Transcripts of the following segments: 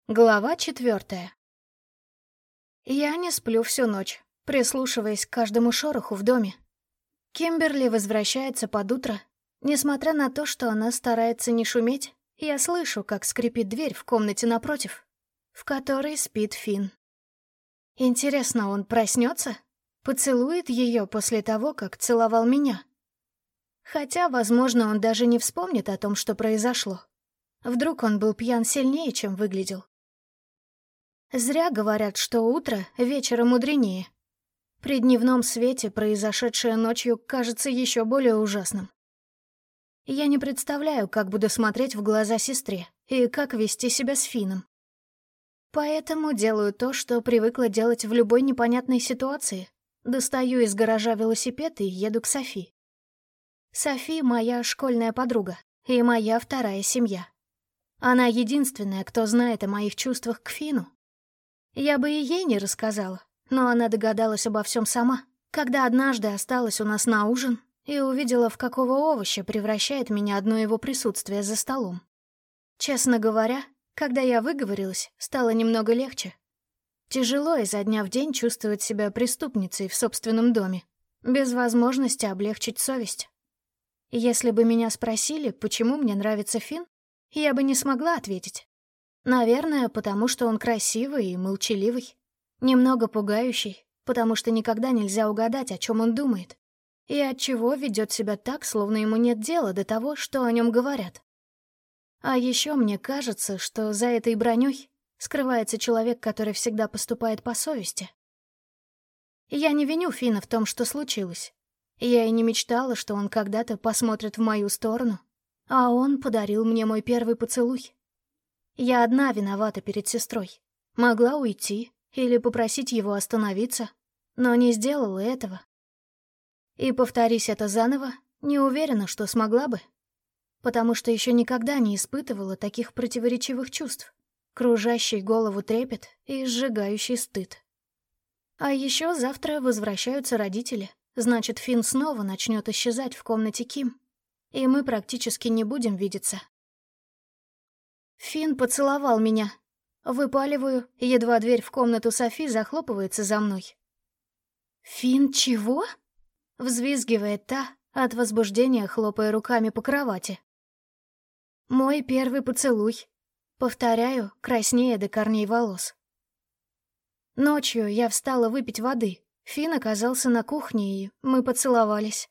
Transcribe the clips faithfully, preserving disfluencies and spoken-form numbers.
Глава четвертая. Я не сплю всю ночь, прислушиваясь к каждому шороху в доме. Кимберли возвращается под утро. Несмотря на то, что она старается не шуметь, я слышу, как скрипит дверь в комнате напротив, в которой спит Финн. Интересно, он проснется? Поцелует ее после того, как целовал меня? Хотя, возможно, он даже не вспомнит о том, что произошло. Вдруг он был пьян сильнее, чем выглядел. Зря говорят, что утро вечера мудренее. При дневном свете произошедшее ночью кажется еще более ужасным. Я не представляю, как буду смотреть в глаза сестре и как вести себя с Финном. Поэтому делаю то, что привыкла делать в любой непонятной ситуации. Достаю из гаража велосипед и еду к Софи. Софи — моя школьная подруга и моя вторая семья. Она единственная, кто знает о моих чувствах к Финну. Я бы и ей не рассказала, но она догадалась обо всем сама, когда однажды осталась у нас на ужин и увидела, в какого овоща превращает меня одно его присутствие за столом. Честно говоря, когда я выговорилась, стало немного легче. Тяжело изо дня в день чувствовать себя преступницей в собственном доме, без возможности облегчить совесть. Если бы меня спросили, почему мне нравится Финн, я бы не смогла ответить. Наверное, потому что он красивый и молчаливый. Немного пугающий, потому что никогда нельзя угадать, о чем он думает. И отчего ведет себя так, словно ему нет дела до того, что о нем говорят. А еще мне кажется, что за этой броней скрывается человек, который всегда поступает по совести. Я не виню Финна в том, что случилось. Я и не мечтала, что он когда-то посмотрит в мою сторону, а он подарил мне мой первый поцелуй. Я одна виновата перед сестрой. Могла уйти или попросить его остановиться, но не сделала этого. И повторись это заново, не уверена, что смогла бы, потому что еще никогда не испытывала таких противоречивых чувств, кружащий голову трепет и сжигающий стыд. А еще завтра возвращаются родители, значит, Финн снова начнет исчезать в комнате Ким, и мы практически не будем видеться. Финн поцеловал меня. Выпаливаю, едва дверь в комнату Софи захлопывается за мной. «Финн чего?» — взвизгивает та, от возбуждения хлопая руками по кровати. «Мой первый поцелуй», — повторяю, краснея до корней волос. Ночью я встала выпить воды. Финн оказался на кухне, и мы поцеловались.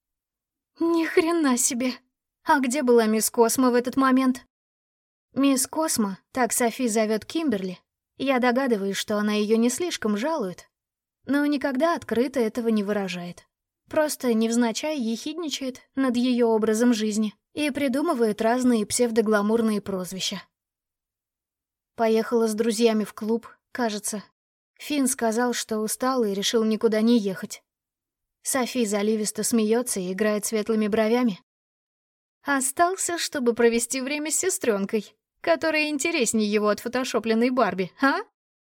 Ни хрена себе! А где была мисс Космо в этот момент? Мисс Космо, так Софи зовет Кимберли. Я догадываюсь, что она ее не слишком жалует, но никогда открыто этого не выражает. Просто невзначай ехидничает над ее образом жизни и придумывает разные псевдогламурные прозвища. Поехала с друзьями в клуб, кажется. Финн сказал, что устал и решил никуда не ехать. Софи заливисто смеется и играет светлыми бровями. Остался, чтобы провести время с сестренкой, которая интереснее его отфотошопленной Барби, а?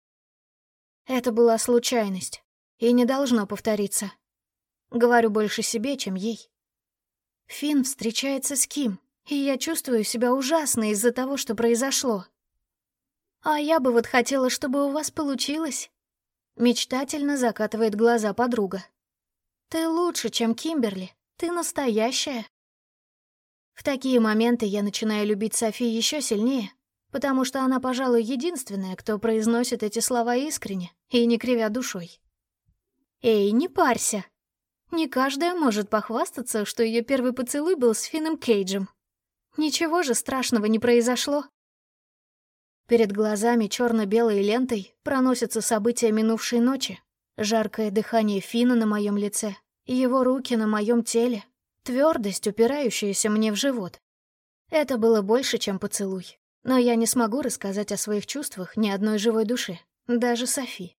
Это была случайность, и не должно повториться. Говорю больше себе, чем ей. Финн встречается с Ким, и я чувствую себя ужасно из-за того, что произошло. А я бы вот хотела, чтобы у вас получилось. Мечтательно закатывает глаза подруга. Ты лучше, чем Кимберли, ты настоящая. В такие моменты я начинаю любить Софи еще сильнее, потому что она, пожалуй, единственная, кто произносит эти слова искренне и не кривя душой. Эй, не парься. Не каждая может похвастаться, что ее первый поцелуй был с Финном Кейджем. Ничего же страшного не произошло. Перед глазами черно-белой лентой проносятся события минувшей ночи. Жаркое дыхание Финна на моем лице, его руки на моем теле, твердость, упирающаяся мне в живот. Это было больше, чем поцелуй. Но я не смогу рассказать о своих чувствах ни одной живой душе, даже Софи.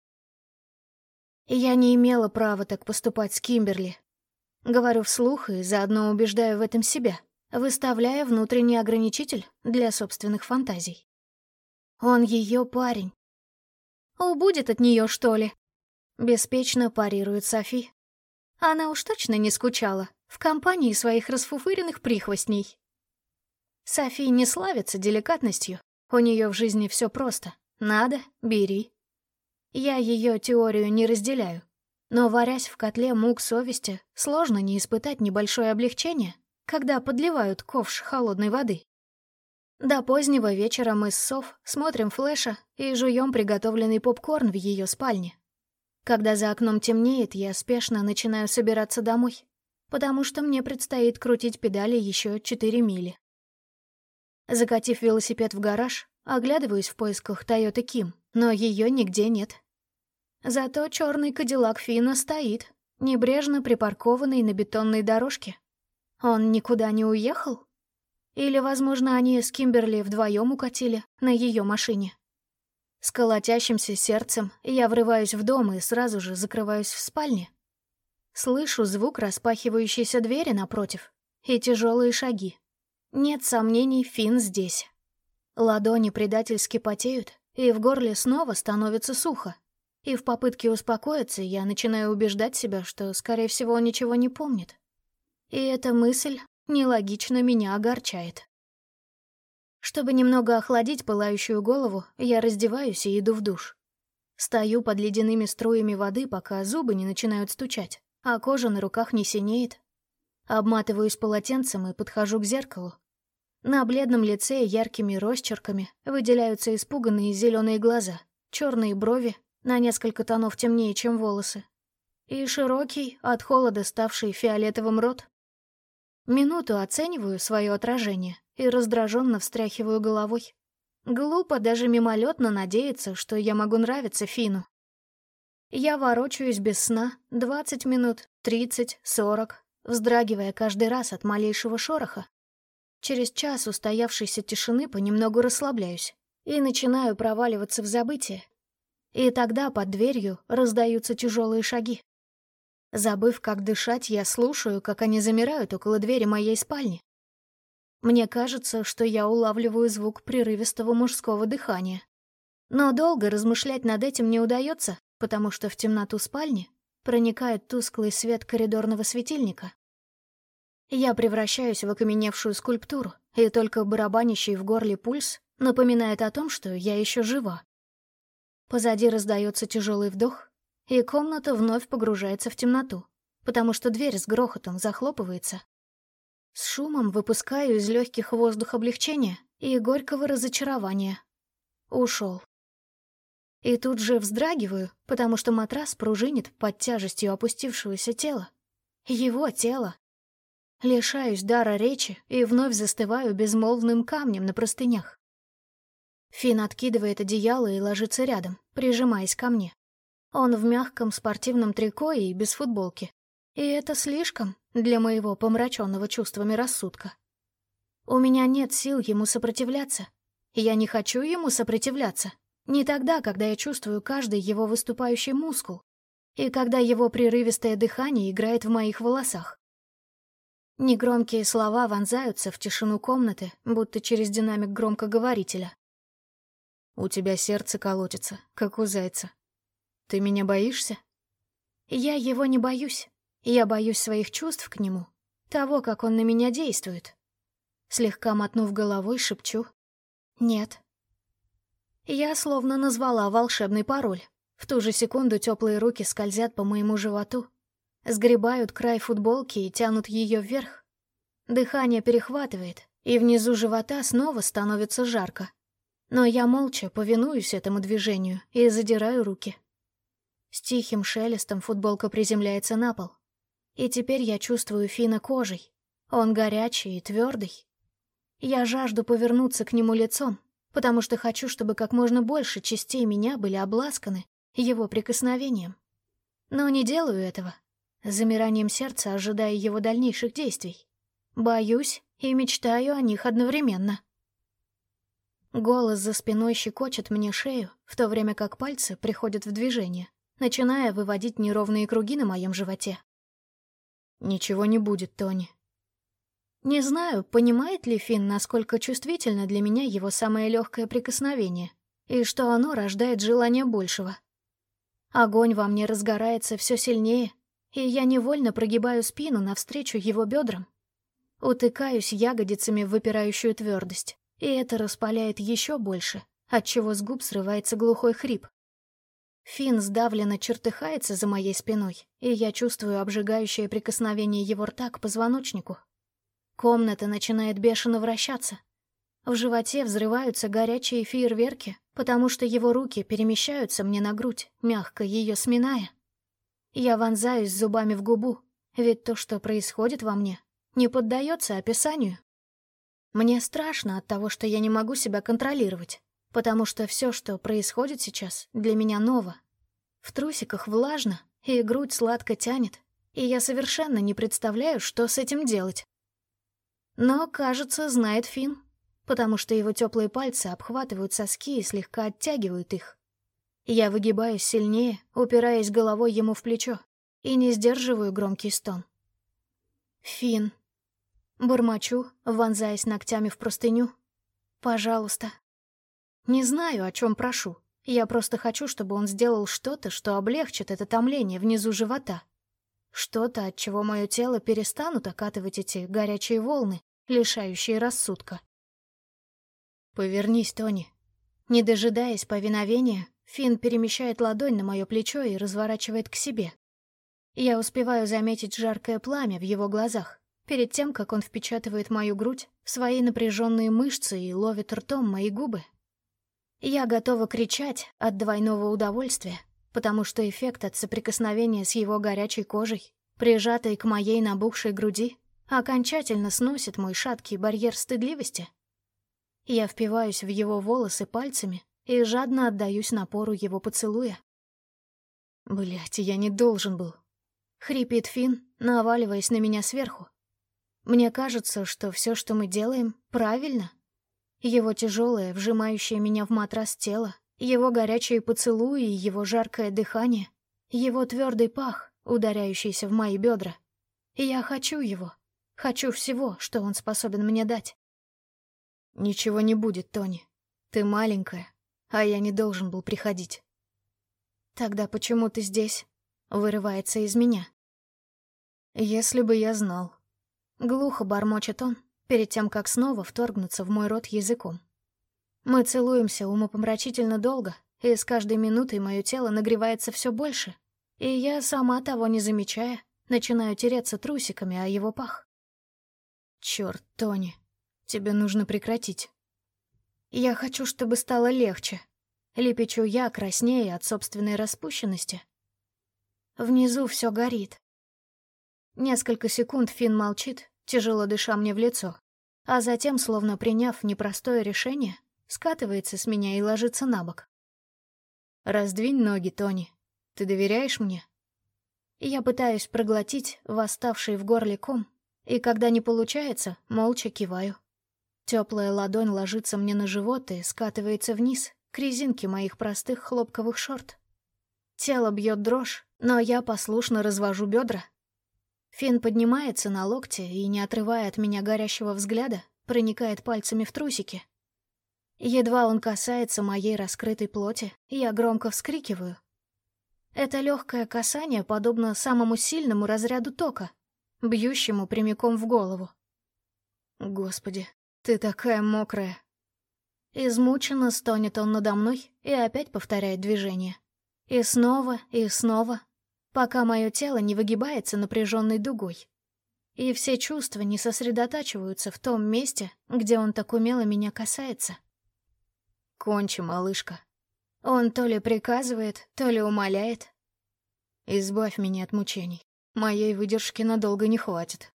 Я не имела права так поступать с Кимберли. Говорю вслух и заодно убеждаю в этом себя, выставляя внутренний ограничитель для собственных фантазий. Он ее парень. Убудет от нее, что ли? Беспечно парирует Софи. Она уж точно не скучала в компании своих расфуфыренных прихвостней. Софи не славится деликатностью, у нее в жизни все просто, Надо — бери. Я ее теорию не разделяю, но, варясь в котле мук совести, сложно не испытать небольшое облегчение, когда подливают ковш холодной воды. До позднего вечера мы с Соф смотрим Флэша и жуем приготовленный попкорн в ее спальне. Когда за окном темнеет, я спешно начинаю собираться домой, потому что мне предстоит крутить педали еще четыре мили. Закатив велосипед в гараж, оглядываюсь в поисках Тойоты Ким, но ее нигде нет. Зато черный кадиллак Фина стоит, небрежно припаркованный на бетонной дорожке. Он никуда не уехал? Или, возможно, они с Кимберли вдвоем укатили на ее машине? С колотящимся сердцем я врываюсь в дом и сразу же закрываюсь в спальне. Слышу звук распахивающейся двери напротив и тяжелые шаги. Нет сомнений, Фин здесь. Ладони предательски потеют, и в горле снова становится сухо. И в попытке успокоиться я начинаю убеждать себя, что, скорее всего, он ничего не помнит. И эта мысль нелогично меня огорчает. Чтобы немного охладить пылающую голову, я раздеваюсь и иду в душ. Стою под ледяными струями воды, пока зубы не начинают стучать, а кожа на руках не синеет. Обматываюсь полотенцем и подхожу к зеркалу. На бледном лице яркими росчерками выделяются испуганные зеленые глаза, черные брови, на несколько тонов темнее, чем волосы, и широкий, от холода ставший фиолетовым рот. Минуту оцениваю свое отражение и раздраженно встряхиваю головой. Глупо даже мимолетно надеяться, что я могу нравиться Фину. Я ворочаюсь без сна двадцать минут, тридцать, сорок, вздрагивая каждый раз от малейшего шороха. Через час устоявшейся тишины понемногу расслабляюсь и начинаю проваливаться в забытие. И тогда под дверью раздаются тяжелые шаги. Забыв, как дышать, я слушаю, как они замирают около двери моей спальни. Мне кажется, что я улавливаю звук прерывистого мужского дыхания. Но долго размышлять над этим не удается, потому что в темноту спальни проникает тусклый свет коридорного светильника. Я превращаюсь в окаменевшую скульптуру, и только барабанящий в горле пульс напоминает о том, что я еще жива. Позади раздается тяжелый вдох, и комната вновь погружается в темноту, потому что дверь с грохотом захлопывается. С шумом выпускаю из легких воздух облегчения и горького разочарования. Ушел. И тут же вздрагиваю, потому что матрас пружинит под тяжестью опустившегося тела. Его тело. Лишаюсь дара речи и вновь застываю безмолвным камнем на простынях. Фин откидывает одеяло и ложится рядом, прижимаясь ко мне. Он в мягком спортивном трико и без футболки. И это слишком для моего помраченного чувствами рассудка. У меня нет сил ему сопротивляться. Я не хочу ему сопротивляться. Не тогда, когда я чувствую каждый его выступающий мускул, и когда его прерывистое дыхание играет в моих волосах. Негромкие слова вонзаются в тишину комнаты, будто через динамик громкоговорителя. «У тебя сердце колотится, как у зайца. Ты меня боишься?» Я его не боюсь. Я боюсь своих чувств к нему, того, как он на меня действует. Слегка мотнув головой, шепчу: «Нет». Я словно назвала волшебный пароль. В ту же секунду теплые руки скользят по моему животу, сгребают край футболки и тянут ее вверх. Дыхание перехватывает, и внизу живота снова становится жарко. Но я молча повинуюсь этому движению и задираю руки. С тихим шелестом футболка приземляется на пол. И теперь я чувствую Фина кожей. Он горячий и твердый. Я жажду повернуться к нему лицом, потому что хочу, чтобы как можно больше частей меня были обласканы его прикосновением. Но не делаю этого, с замиранием сердца ожидая его дальнейших действий. Боюсь и мечтаю о них одновременно. Голос за спиной щекочет мне шею, в то время как пальцы приходят в движение, начиная выводить неровные круги на моем животе. «Ничего не будет, Тони». Не знаю, понимает ли Фин, насколько чувствительно для меня его самое легкое прикосновение, и что оно рождает желание большего. Огонь во мне разгорается все сильнее, и я невольно прогибаю спину навстречу его бедрам. Утыкаюсь ягодицами в выпирающую твердость, и это распаляет еще больше, отчего с губ срывается глухой хрип. Финн сдавленно чертыхается за моей спиной, и я чувствую обжигающее прикосновение его рта к позвоночнику. Комната начинает бешено вращаться. В животе взрываются горячие фейерверки, потому что его руки перемещаются мне на грудь, мягко ее сминая. Я вонзаюсь зубами в губу, ведь то, что происходит во мне, не поддается описанию. Мне страшно от того, что я не могу себя контролировать, потому что все, что происходит сейчас, для меня ново. В трусиках влажно, и грудь сладко тянет, и я совершенно не представляю, что с этим делать. Но, кажется, знает Финн, потому что его теплые пальцы обхватывают соски и слегка оттягивают их. Я выгибаюсь сильнее, упираясь головой ему в плечо, и не сдерживаю громкий стон. «Финн». Бормочу, вонзаясь ногтями в простыню. «Пожалуйста». Не знаю, о чем прошу. Я просто хочу, чтобы он сделал что-то, что облегчит это томление внизу живота. Что-то, от чего мое тело перестанут окатывать эти горячие волны, лишающие рассудка. «Повернись, Тони». Не дожидаясь повиновения, Финн перемещает ладонь на мое плечо и разворачивает к себе. Я успеваю заметить жаркое пламя в его глазах, перед тем, как он впечатывает мою грудь в свои напряженные мышцы и ловит ртом мои губы. Я готова кричать от двойного удовольствия, потому что эффект от соприкосновения с его горячей кожей, прижатой к моей набухшей груди, окончательно сносит мой шаткий барьер стыдливости. Я впиваюсь в его волосы пальцами и жадно отдаюсь напору его поцелуя. «Блядь, я не должен был», — хрипит Финн, наваливаясь на меня сверху. Мне кажется, что все, что мы делаем, правильно. Его тяжелое, вжимающее меня в матрас тело, его горячие поцелуи и его жаркое дыхание, его твердый пах, ударяющийся в мои бедра. Я хочу его, хочу всего, что он способен мне дать. «Ничего не будет, Тони. Ты маленькая, а я не должен был приходить». «Тогда почему ты здесь?» — вырывается из меня. «Если бы я знал». Глухо бормочет он, перед тем, как снова вторгнуться в мой рот языком. Мы целуемся умопомрачительно долго, и с каждой минутой мое тело нагревается все больше, и я, сама того не замечая, начинаю тереться трусиками о его пах. «Чёрт, Тони, тебе нужно прекратить». «Я хочу, чтобы стало легче», — лепечу я, краснея от собственной распущенности. Внизу все горит. Несколько секунд Финн молчит, тяжело дыша мне в лицо, а затем, словно приняв непростое решение, скатывается с меня и ложится на бок. «Раздвинь ноги, Тони. Ты доверяешь мне?» Я пытаюсь проглотить восставший в горле ком, и когда не получается, молча киваю. Теплая ладонь ложится мне на живот и скатывается вниз, к резинке моих простых хлопковых шорт. Тело бьет дрожь, но я послушно развожу бедра. Финн поднимается на локте и, не отрывая от меня горящего взгляда, проникает пальцами в трусики. Едва он касается моей раскрытой плоти, я громко вскрикиваю. Это легкое касание подобно самому сильному разряду тока, бьющему прямиком в голову. «Господи, ты такая мокрая!» Измученно стонет он надо мной и опять повторяет движение. И снова, и снова, пока мое тело не выгибается напряженной дугой. И все чувства не сосредотачиваются в том месте, где он так умело меня касается. «Кончи, малышка». Он то ли приказывает, то ли умоляет. «Избавь меня от мучений. Моей выдержки надолго не хватит».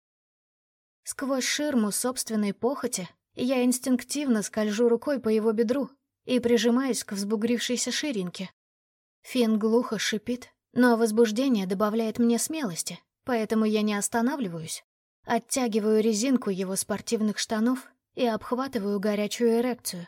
Сквозь ширму собственной похоти я инстинктивно скольжу рукой по его бедру и прижимаюсь к взбугрившейся ширинке. Финн глухо шипит, но возбуждение добавляет мне смелости, поэтому я не останавливаюсь. Оттягиваю резинку его спортивных штанов и обхватываю горячую эрекцию.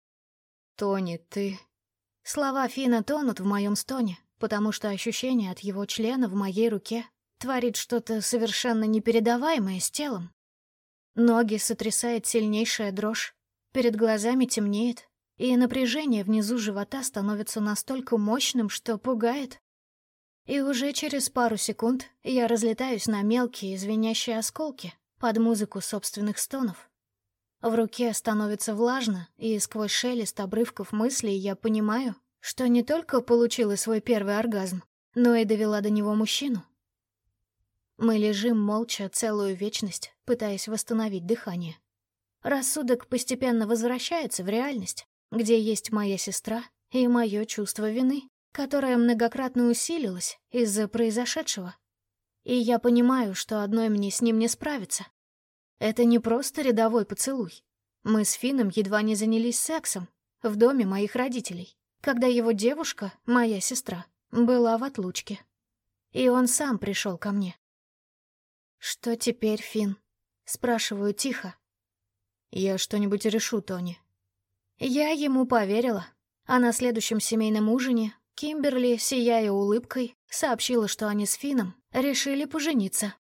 «Тони, ты...» Слова Финна тонут в моем стоне, потому что ощущение от его члена в моей руке творит что-то совершенно непередаваемое с телом. Ноги сотрясает сильнейшая дрожь, перед глазами темнеет, и напряжение внизу живота становится настолько мощным, что пугает. И уже через пару секунд я разлетаюсь на мелкие звенящие осколки под музыку собственных стонов. В руке становится влажно, и сквозь шелест обрывков мыслей я понимаю, что не только получила свой первый оргазм, но и довела до него мужчину. Мы лежим молча целую вечность, пытаясь восстановить дыхание. Рассудок постепенно возвращается в реальность, где есть моя сестра и мое чувство вины, которое многократно усилилось из-за произошедшего. И я понимаю, что одной мне с ним не справиться. Это не просто рядовой поцелуй. Мы с Финном едва не занялись сексом в доме моих родителей, когда его девушка, моя сестра, была в отлучке. И он сам пришел ко мне. «Что теперь, Финн?» — спрашиваю тихо. «Я что-нибудь решу, Тони». Я ему поверила, а на следующем семейном ужине Кимберли, сияя улыбкой, сообщила, что они с Финном решили пожениться.